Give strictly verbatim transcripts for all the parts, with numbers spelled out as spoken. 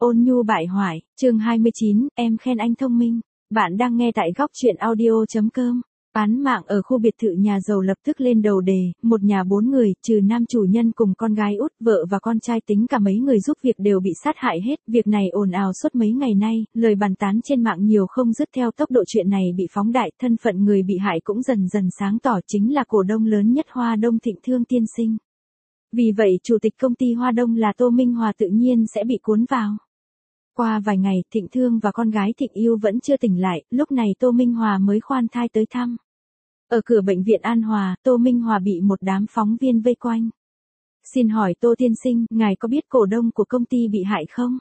Ôn nhu bại hoại, chương hai mươi chín, em khen anh thông minh. Bạn đang nghe tại góc truyện audio.com. Án mạng ở khu biệt thự nhà giàu lập tức lên đầu đề, một nhà bốn người, trừ nam chủ nhân cùng con gái út, vợ và con trai tính cả mấy người giúp việc đều bị sát hại hết. Việc này ồn ào suốt mấy ngày nay, lời bàn tán trên mạng nhiều không dứt. Theo tốc độ chuyện này bị phóng đại, thân phận người bị hại cũng dần dần sáng tỏ, chính là cổ đông lớn nhất Hoa Đông Thịnh Thương tiên sinh. Vì vậy chủ tịch công ty Hoa Đông là Tô Minh Hòa tự nhiên sẽ bị cuốn vào. Qua vài ngày, Thịnh Thương và con gái Thịnh Yêu vẫn chưa tỉnh lại, lúc này Tô Minh Hòa mới khoan thai tới thăm. Ở cửa bệnh viện An Hòa, Tô Minh Hòa bị một đám phóng viên vây quanh. Xin hỏi Tô tiên sinh, ngài có biết cổ đông của công ty bị hại không?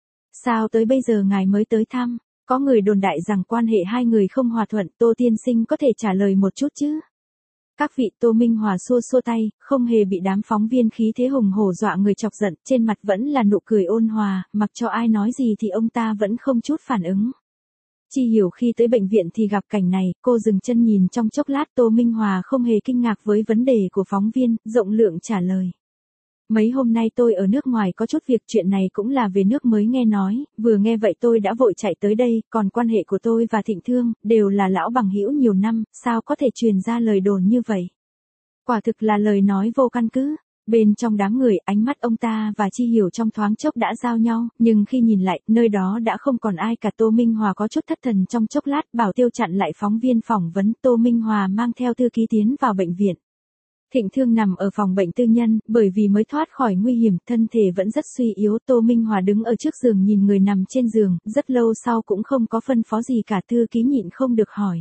Sao tới bây giờ ngài mới tới thăm? Có người đồn đại rằng quan hệ hai người không hòa thuận, Tô tiên sinh có thể trả lời một chút chứ? Các vị. Tô Minh Hòa xua xua tay, không hề bị đám phóng viên khí thế hùng hổ dọa người chọc giận, trên mặt vẫn là nụ cười ôn hòa, mặc cho ai nói gì thì ông ta vẫn không chút phản ứng. Chi Hiểu khi tới bệnh viện thì gặp cảnh này, cô dừng chân nhìn trong chốc lát. Tô Minh Hòa không hề kinh ngạc với vấn đề của phóng viên, rộng lượng trả lời. Mấy hôm nay tôi ở nước ngoài có chút việc, chuyện này cũng là về nước mới nghe nói, vừa nghe vậy tôi đã vội chạy tới đây, còn quan hệ của tôi và Thịnh Thương, đều là lão bằng hữu nhiều năm, sao có thể truyền ra lời đồn như vậy? Quả thực là lời nói vô căn cứ. Bên trong đám người, ánh mắt ông ta và Chi Hiểu trong thoáng chốc đã giao nhau, nhưng khi nhìn lại, nơi đó đã không còn ai cả. Tô Minh Hòa có chút thất thần trong chốc lát, bảo Tiêu chặn lại phóng viên phỏng vấn. Tô Minh Hòa mang theo thư ký tiến vào bệnh viện. Thịnh Thương nằm ở phòng bệnh tư nhân, bởi vì mới thoát khỏi nguy hiểm, thân thể vẫn rất suy yếu. Tô Minh Hòa đứng ở trước giường nhìn người nằm trên giường, rất lâu sau cũng không có phân phó gì cả. Thư ký nhịn không được hỏi.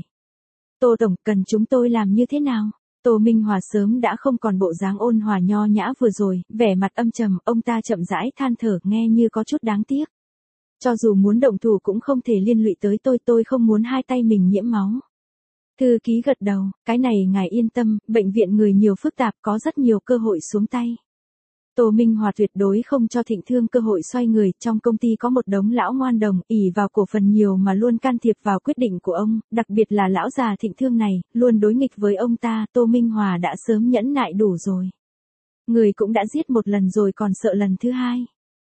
Tô Tổng, cần chúng tôi làm như thế nào? Tô Minh Hòa sớm đã không còn bộ dáng ôn hòa nho nhã vừa rồi, vẻ mặt âm trầm, ông ta chậm rãi than thở, nghe như có chút đáng tiếc. Cho dù muốn động thủ cũng không thể liên lụy tới tôi, tôi không muốn hai tay mình nhiễm máu. Thư ký gật đầu, cái này ngài yên tâm, bệnh viện người nhiều phức tạp, có rất nhiều cơ hội xuống tay. Tô Minh Hòa tuyệt đối không cho Thịnh Thương cơ hội xoay người, trong công ty có một đống lão ngoan đồng, ỷ vào cổ phần nhiều mà luôn can thiệp vào quyết định của ông, đặc biệt là lão già Thịnh Thương này, luôn đối nghịch với ông ta. Tô Minh Hòa đã sớm nhẫn nại đủ rồi. Người cũng đã giết một lần rồi còn sợ lần thứ hai.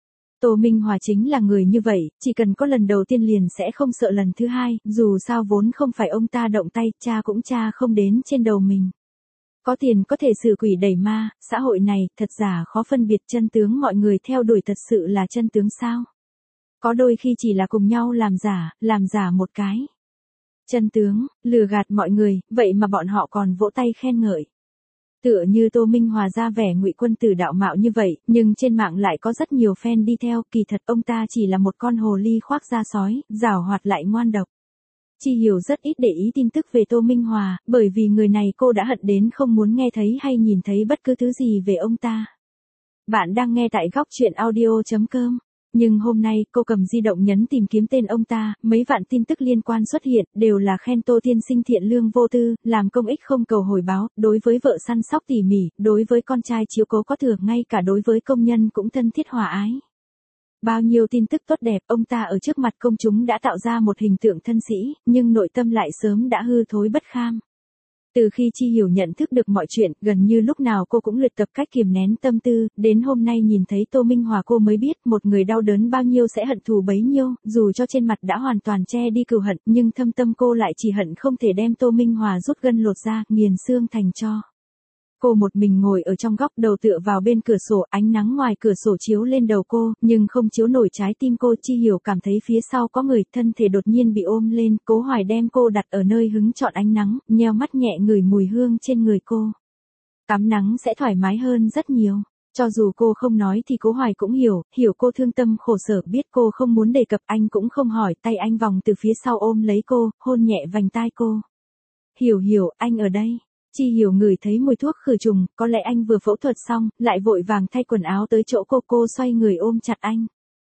Tô Minh Hòa chính là người như vậy, chỉ cần có lần đầu tiên liền sẽ không sợ lần thứ hai, dù sao vốn không phải ông ta động tay, cha cũng cha không đến trên đầu mình. Có tiền có thể xử quỷ đẩy ma, xã hội này, thật giả khó phân biệt chân tướng, mọi người theo đuổi thật sự là chân tướng sao? Có đôi khi chỉ là cùng nhau làm giả, làm giả một cái. Chân tướng, lừa gạt mọi người, vậy mà bọn họ còn vỗ tay khen ngợi. Tựa như Tô Minh Hòa ra vẻ ngụy quân tử đạo mạo như vậy, nhưng trên mạng lại có rất nhiều fan đi theo, kỳ thật ông ta chỉ là một con hồ ly khoác da sói, giảo hoạt lại ngoan độc. Chi Hiểu rất ít để ý tin tức về Tô Minh Hòa, bởi vì người này cô đã hận đến không muốn nghe thấy hay nhìn thấy bất cứ thứ gì về ông ta. Bạn đang nghe tại góc truyện audio.com. Nhưng hôm nay, cô cầm di động nhấn tìm kiếm tên ông ta, mấy vạn tin tức liên quan xuất hiện, đều là khen Tô tiên sinh thiện lương vô tư, làm công ích không cầu hồi báo, đối với vợ săn sóc tỉ mỉ, đối với con trai chiếu cố có thừa, ngay cả đối với công nhân cũng thân thiết hòa ái. Bao nhiêu tin tức tốt đẹp, ông ta ở trước mặt công chúng đã tạo ra một hình tượng thân sĩ, nhưng nội tâm lại sớm đã hư thối bất kham. Từ khi Chi Hiểu nhận thức được mọi chuyện, gần như lúc nào cô cũng luyện tập cách kiềm nén tâm tư, đến hôm nay nhìn thấy Tô Minh Hòa cô mới biết một người đau đớn bao nhiêu sẽ hận thù bấy nhiêu, dù cho trên mặt đã hoàn toàn che đi cừu hận, nhưng thâm tâm cô lại chỉ hận không thể đem Tô Minh Hòa rút gân lột ra, nghiền xương thành tro. Cô một mình ngồi ở trong góc, đầu tựa vào bên cửa sổ, ánh nắng ngoài cửa sổ chiếu lên đầu cô, nhưng không chiếu nổi trái tim cô. Chi Hiểu cảm thấy phía sau có người, thân thể đột nhiên bị ôm lên, Cố Hoài đem cô đặt ở nơi hứng chọn ánh nắng, nheo mắt nhẹ ngửi mùi hương trên người cô. Tắm nắng sẽ thoải mái hơn rất nhiều. Cho dù cô không nói thì Cố Hoài cũng hiểu, hiểu cô thương tâm khổ sở, biết cô không muốn đề cập, anh cũng không hỏi, tay anh vòng từ phía sau ôm lấy cô, hôn nhẹ vành tai cô. Hiểu Hiểu, anh ở đây. Chi Hiểu ngửi thấy mùi thuốc khử trùng, có lẽ anh vừa phẫu thuật xong, lại vội vàng thay quần áo tới chỗ cô. Cô xoay người ôm chặt anh.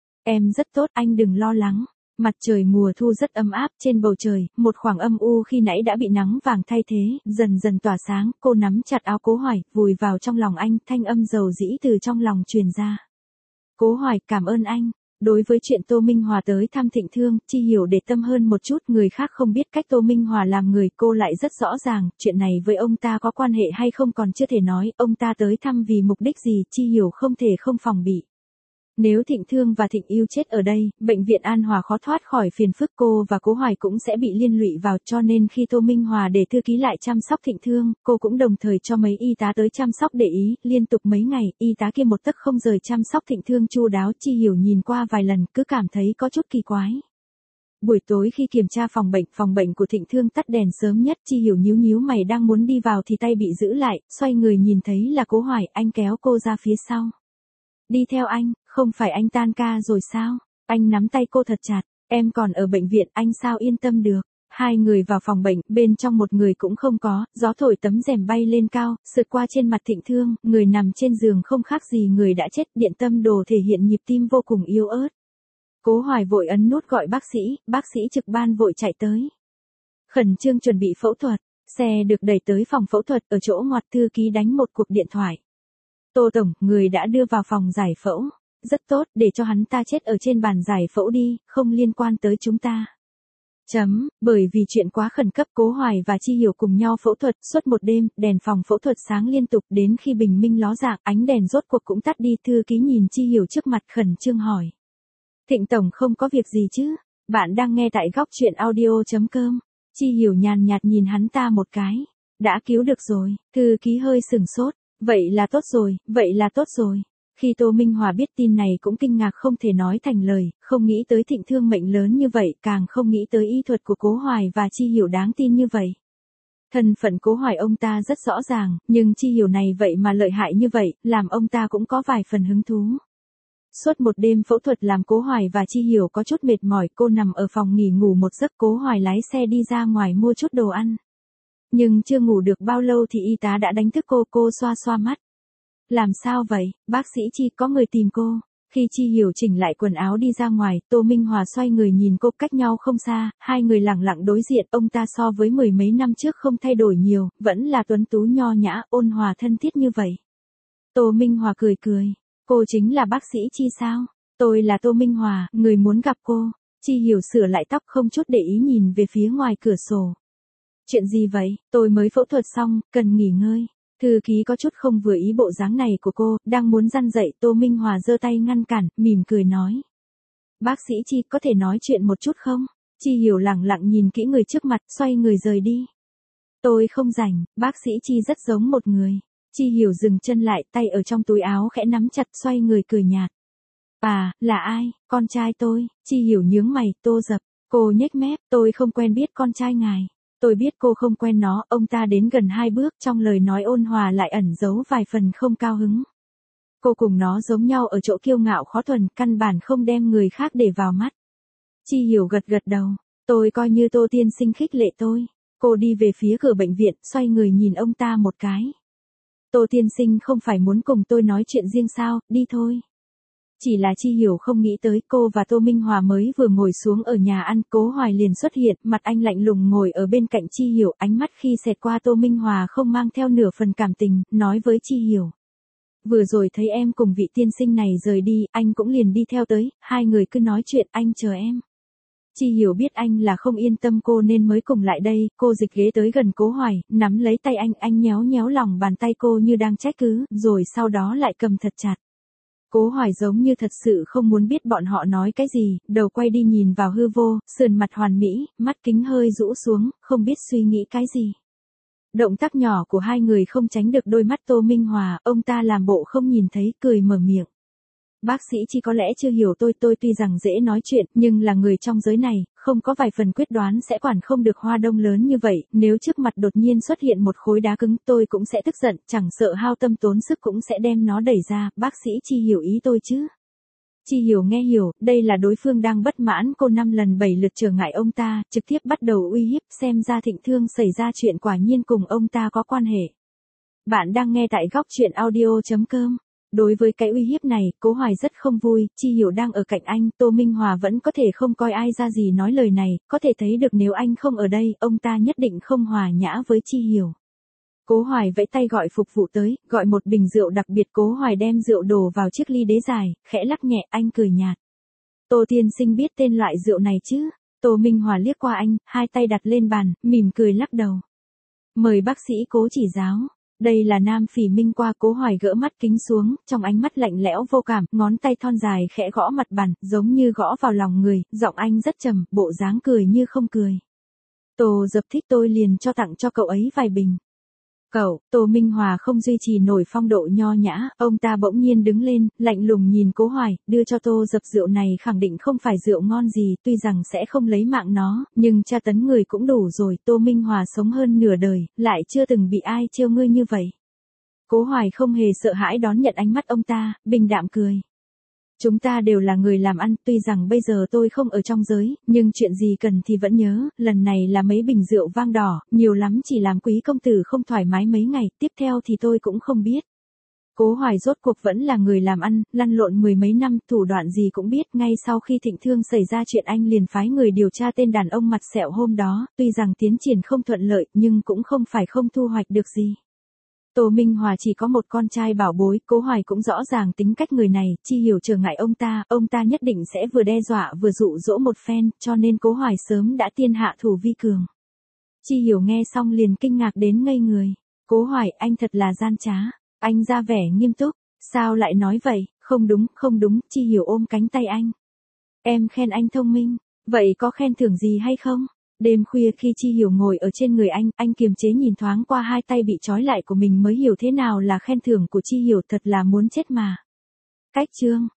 Em rất tốt, anh đừng lo lắng. Mặt trời mùa thu rất ấm áp, trên bầu trời, một khoảng âm u khi nãy đã bị nắng vàng thay thế, dần dần tỏa sáng. Cô nắm chặt áo Cố Hoài, vùi vào trong lòng anh, thanh âm dầu dĩ từ trong lòng truyền ra. Cố Hoài, cảm ơn anh. Đối với chuyện Tô Minh Hòa tới thăm Thịnh Thương, Chi Hiểu để tâm hơn một chút, người khác không biết cách Tô Minh Hòa làm người, cô lại rất rõ ràng, chuyện này với ông ta có quan hệ hay không còn chưa thể nói, ông ta tới thăm vì mục đích gì, Chi Hiểu không thể không phòng bị. Nếu Thịnh Thương và Thịnh Yêu chết ở đây, bệnh viện An Hòa khó thoát khỏi phiền phức, cô và Cố Hoài cũng sẽ bị liên lụy vào, cho nên khi Tô Minh Hòa để thư ký lại chăm sóc Thịnh Thương, cô cũng đồng thời cho mấy y tá tới chăm sóc để ý, liên tục mấy ngày, y tá kia một tấc không rời chăm sóc Thịnh Thương chu đáo. Chi Hiểu nhìn qua vài lần, cứ cảm thấy có chút kỳ quái. Buổi tối khi kiểm tra phòng bệnh, phòng bệnh của Thịnh Thương tắt đèn sớm nhất, Chi Hiểu nhíu nhíu mày đang muốn đi vào thì tay bị giữ lại, xoay người nhìn thấy là Cố Hoài, anh kéo cô ra phía sau. Đi theo anh, không phải anh tan ca rồi sao? Anh nắm tay cô thật chặt, em còn ở bệnh viện, anh sao yên tâm được. Hai người vào phòng bệnh, bên trong một người cũng không có, gió thổi tấm rèm bay lên cao, sượt qua trên mặt Thịnh Thương, người nằm trên giường không khác gì người đã chết, điện tâm đồ thể hiện nhịp tim vô cùng yếu ớt. Cố Hoài vội ấn nút gọi bác sĩ, bác sĩ trực ban vội chạy tới. Khẩn trương chuẩn bị phẫu thuật, xe được đẩy tới phòng phẫu thuật, ở chỗ ngoặt thư ký đánh một cuộc điện thoại. Tô Tổng, người đã đưa vào phòng giải phẫu. Rất tốt, để cho hắn ta chết ở trên bàn giải phẫu đi, không liên quan tới chúng ta. Chấm, bởi vì chuyện quá khẩn cấp, Cố Hoài và Chi Hiểu cùng nhau phẫu thuật, suốt một đêm, đèn phòng phẫu thuật sáng liên tục, đến khi bình minh ló dạng, ánh đèn rốt cuộc cũng tắt đi. Thư ký nhìn Chi Hiểu trước mặt khẩn trương hỏi. Thịnh Tổng không có việc gì chứ? Bạn đang nghe tại góc truyện audio chấm com. Chi Hiểu nhàn nhạt nhìn hắn ta một cái. Đã cứu được rồi, thư ký hơi sừng sốt. Vậy là tốt rồi, vậy là tốt rồi. Khi Tô Minh Hòa biết tin này cũng kinh ngạc không thể nói thành lời, không nghĩ tới Thịnh Thương mệnh lớn như vậy, càng không nghĩ tới y thuật của Cố Hoài và Chi Hiểu đáng tin như vậy. Thân phận Cố Hoài ông ta rất rõ ràng, nhưng Chi Hiểu này vậy mà lợi hại như vậy, làm ông ta cũng có vài phần hứng thú. Suốt một đêm phẫu thuật làm Cố Hoài và Chi Hiểu có chút mệt mỏi, cô nằm ở phòng nghỉ ngủ một giấc. Cố Hoài lái xe đi ra ngoài mua chút đồ ăn. Nhưng chưa ngủ được bao lâu thì y tá đã đánh thức cô, cô xoa xoa mắt. Làm sao vậy, bác sĩ Chi, có người tìm cô. Khi Chi Hiểu chỉnh lại quần áo đi ra ngoài, Tô Minh Hòa xoay người nhìn cô, cách nhau không xa, hai người lẳng lặng đối diện. Ông ta so với mười mấy năm trước không thay đổi nhiều, vẫn là tuấn tú nho nhã, ôn hòa thân thiết như vậy. Tô Minh Hòa cười cười, cô chính là bác sĩ Chi sao? Tôi là Tô Minh Hòa, người muốn gặp cô. Chi Hiểu sửa lại tóc không chút để ý nhìn về phía ngoài cửa sổ. Chuyện gì vậy, tôi mới phẫu thuật xong, cần nghỉ ngơi. Thư ký có chút không vừa ý bộ dáng này của cô, đang muốn răn dậy, Tô Minh Hòa giơ tay ngăn cản, mỉm cười nói. Bác sĩ Chi, có thể nói chuyện một chút không? Chi Hiểu lẳng lặng nhìn kỹ người trước mặt, xoay người rời đi. Tôi không rảnh, bác sĩ Chi rất giống một người. Chi Hiểu dừng chân lại, tay ở trong túi áo khẽ nắm chặt, xoay người cười nhạt. À, là ai? Con trai tôi. Chi Hiểu nhướng mày, Tô Dập. Cô nhếch mép, tôi không quen biết con trai ngài. Tôi biết cô không quen nó. Ông ta đến gần hai bước, trong lời nói ôn hòa lại ẩn giấu vài phần không cao hứng. Cô cùng nó giống nhau ở chỗ kiêu ngạo khó thuần, căn bản không đem người khác để vào mắt. Chi Hiểu gật gật đầu. Tôi coi như Tô tiên sinh khích lệ tôi. Cô đi về phía cửa bệnh viện, xoay người nhìn ông ta một cái. Tô tiên sinh không phải muốn cùng tôi nói chuyện riêng sao, đi thôi. Chỉ là Chi Hiểu không nghĩ tới, cô và Tô Minh Hòa mới vừa ngồi xuống ở nhà ăn, Cố Hoài liền xuất hiện, mặt anh lạnh lùng ngồi ở bên cạnh Chi Hiểu, ánh mắt khi xẹt qua Tô Minh Hòa không mang theo nửa phần cảm tình, nói với Chi Hiểu. Vừa rồi thấy em cùng vị tiên sinh này rời đi, anh cũng liền đi theo tới, hai người cứ nói chuyện, anh chờ em. Chi Hiểu biết anh là không yên tâm cô nên mới cùng lại đây, cô dịch ghế tới gần Cố Hoài, nắm lấy tay anh, anh nhéo nhéo lòng bàn tay cô như đang trách cứ, rồi sau đó lại cầm thật chặt. Cố Hoài giống như thật sự không muốn biết bọn họ nói cái gì, đầu quay đi nhìn vào hư vô, sườn mặt hoàn mỹ, mắt kính hơi rũ xuống, không biết suy nghĩ cái gì. Động tác nhỏ của hai người không tránh được đôi mắt Tô Minh Hòa, ông ta làm bộ không nhìn thấy, cười mở miệng. Bác sĩ Chi có lẽ chưa hiểu tôi, tôi tuy rằng dễ nói chuyện, nhưng là người trong giới này, không có vài phần quyết đoán sẽ quản không được hoa đông lớn như vậy, nếu trước mặt đột nhiên xuất hiện một khối đá cứng, tôi cũng sẽ tức giận, chẳng sợ hao tâm tốn sức cũng sẽ đem nó đẩy ra, bác sĩ Chi hiểu ý tôi chứ. Chi Hiểu nghe hiểu, đây là đối phương đang bất mãn cô năm lần bảy lượt trở ngại ông ta, trực tiếp bắt đầu uy hiếp, xem ra Thịnh Thương xảy ra chuyện quả nhiên cùng ông ta có quan hệ. Bạn đang nghe tại góc truyện audio chấm com. Đối với cái uy hiếp này, Cố Hoài rất không vui, Chi Hiểu đang ở cạnh anh, Tô Minh Hòa vẫn có thể không coi ai ra gì nói lời này, có thể thấy được nếu anh không ở đây, ông ta nhất định không hòa nhã với Chi Hiểu. Cố Hoài vẫy tay gọi phục vụ tới, gọi một bình rượu đặc biệt, Cố Hoài đem rượu đổ vào chiếc ly đế dài, khẽ lắc nhẹ, anh cười nhạt. Tô tiên sinh biết tên loại rượu này chứ? Tô Minh Hòa liếc qua anh, hai tay đặt lên bàn, mỉm cười lắc đầu. Mời bác sĩ Cố chỉ giáo. Đây là Nam Phỉ Minh qua. Cố Hoài gỡ mắt kính xuống, trong ánh mắt lạnh lẽo vô cảm, ngón tay thon dài khẽ gõ mặt bàn, giống như gõ vào lòng người, giọng anh rất trầm, bộ dáng cười như không cười. Tô Dập thích tôi liền cho tặng cho cậu ấy vài bình. Cậu, Tô Minh Hòa không duy trì nổi phong độ nho nhã, ông ta bỗng nhiên đứng lên, lạnh lùng nhìn Cố Hoài, đưa cho Tô Dập rượu này khẳng định không phải rượu ngon gì, tuy rằng sẽ không lấy mạng nó, nhưng tra tấn người cũng đủ rồi, Tô Minh Hòa sống hơn nửa đời, lại chưa từng bị ai trêu ngươi như vậy. Cố Hoài không hề sợ hãi đón nhận ánh mắt ông ta, bình đạm cười. Chúng ta đều là người làm ăn, tuy rằng bây giờ tôi không ở trong giới, nhưng chuyện gì cần thì vẫn nhớ, lần này là mấy bình rượu vang đỏ, nhiều lắm chỉ làm quý công tử không thoải mái mấy ngày, tiếp theo thì tôi cũng không biết. Cố Hoài rốt cuộc vẫn là người làm ăn, lăn lộn mười mấy năm, thủ đoạn gì cũng biết, ngay sau khi Thịnh Thương xảy ra chuyện anh liền phái người điều tra tên đàn ông mặt sẹo hôm đó, tuy rằng tiến triển không thuận lợi, nhưng cũng không phải không thu hoạch được gì. Tô Minh Hòa chỉ có một con trai bảo bối, Cố Hoài cũng rõ ràng tính cách người này, Chi Hiểu trở ngại ông ta, ông ta nhất định sẽ vừa đe dọa vừa dụ dỗ một phen, cho nên Cố Hoài sớm đã tiên hạ thủ vi cường. Chi Hiểu nghe xong liền kinh ngạc đến ngây người. Cố Hoài, anh thật là gian trá. Anh ra vẻ nghiêm túc, sao lại nói vậy, không đúng, không đúng, Chi Hiểu ôm cánh tay anh. Em khen anh thông minh, vậy có khen thưởng gì hay không? Đêm khuya khi Chi Hiểu ngồi ở trên người anh, anh kiềm chế nhìn thoáng qua hai tay bị trói lại của mình mới hiểu thế nào là khen thưởng của Chi Hiểu, thật là muốn chết mà. Cách chương